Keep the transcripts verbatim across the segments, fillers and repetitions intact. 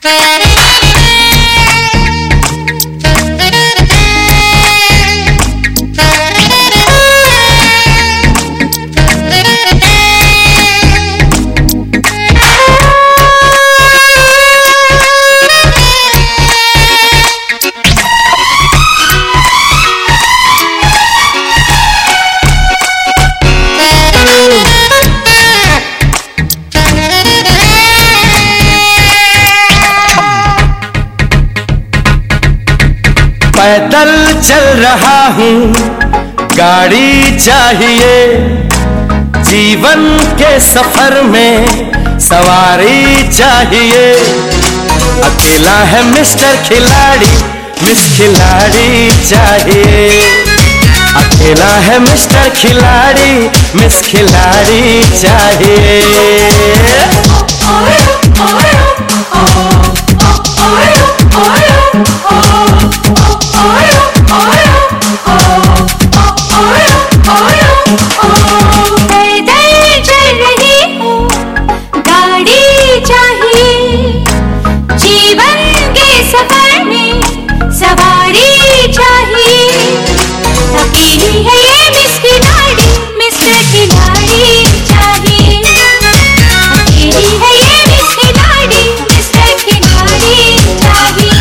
पैदल चल रहा हूँ, गाड़ी चाहिए। जीवन के सफर में सवारी चाहिए। अकेला है मिस्टर खिलाड़ी, मिस खिलाड़ी चाहिए। अकेला है मिस्टर खिलाड़ी, मिस खिलाड़ी चाहिए। पैदल चल रही हूँ, गाड़ी चाहिए। जीवन के सफर में सवारी चाहिए। अकेली है ये मिस खिलाड़ी, मिस्टर खिलाड़ी चाहिए। अकेली है ये मिस खिलाड़ी, मिस्टर खिलाड़ी चाहिए।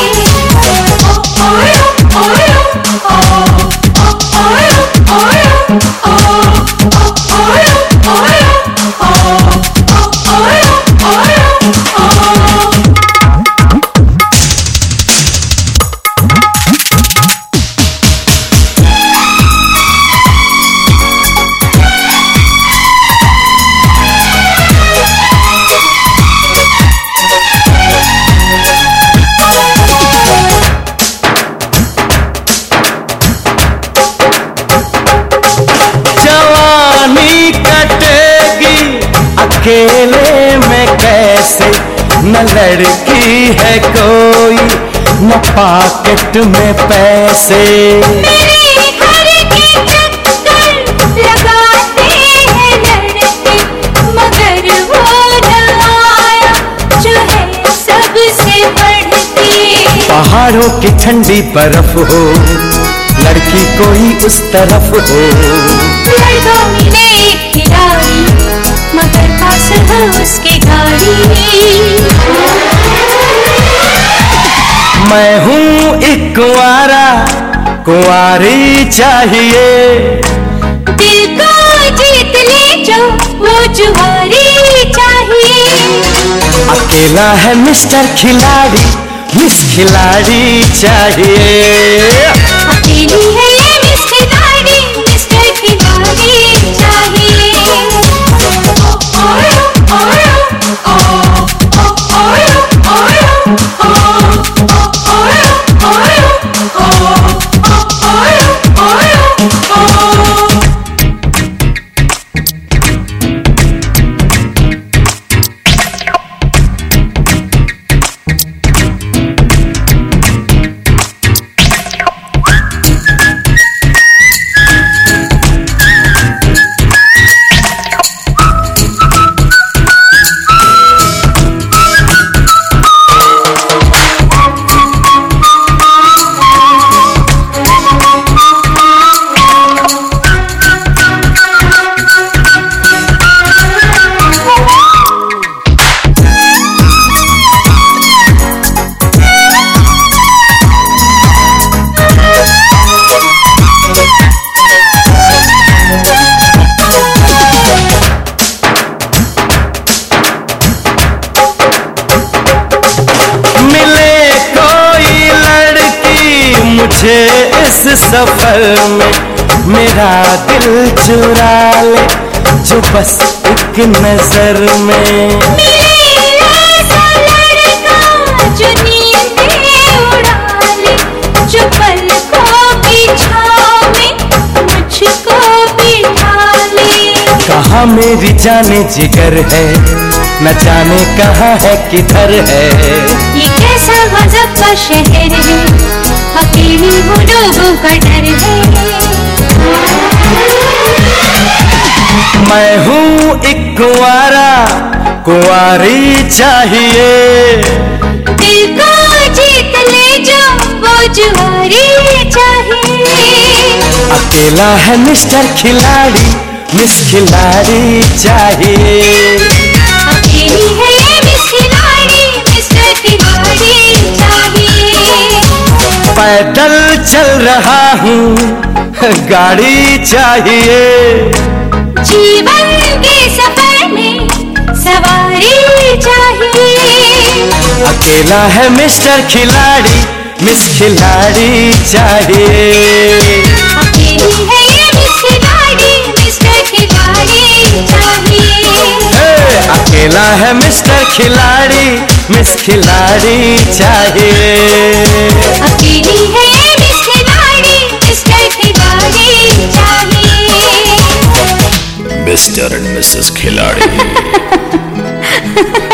अकेले में कैसे, न लड़की है कोई, न पॉकेट में पैसे। मेरे घर के चक्कर लगाते हैं लड़के, मगर वो न आया जो है सबसे बढ़ती। पहाड़ों की ठंडी बर्फ हो, लड़की कोई उस तरफ हो। लड़कों मिले एक खिलाड़ी, मगर पास हो उसके गाड़ी। मैं हूँ एक कुंवारा, कुंवारी चाहिए। दिल को जीत ले जो वो जुआरी चाहिए। अकेला है मिस्टर खिलाड़ी, मिस खिलाड़ी चाहिए। अकेली है ये मिस खिलाड़ी, मिस्टर खिलाड़ी चाहिए। मुझे इस सफर में मेरा दिल चुरा ले, जो बस एक नजर में। ऐसा लड़का जो नींदें उड़ा ले, जो पलकों की छाँव में मुझको बिठा ले। कहाँ मेरी जाने जिगर है, न जाने कहाँ है किधर है। ये कैसा गजब का शहर है, अकेली वो लोगों का डर है। मैं हूँ एक कुंवारा, कुंवारी चाहिए। जुआरी चाहिए। अकेला है मिस्टर खिलाड़ी, मिस खिलाड़ी चाहिए। अकेली है ये मिस खिलाड़ी, मिस्टर खिलाड़ी चाहिए। पैदल चल रहा हूँ, गाड़ी चाहिए। जीवन के सफर में सवारी चाहिए। अकेला है मिस्टर खिलाड़ी, मिस खिलाड़ी चाहिए। अकेली है ये मिस खिलाड़ी, मिस्टर खिलाड़ी चाहिए। हे, अकेला है मिस्टर खिलाड़ी, मिस खिलाड़ी चाहिए। अकेली है ये मिस खिलाड़ी, मिस्टर खिलाड़ी चाहिए। मिस्टर एंड मिसेस खिलाड़ी।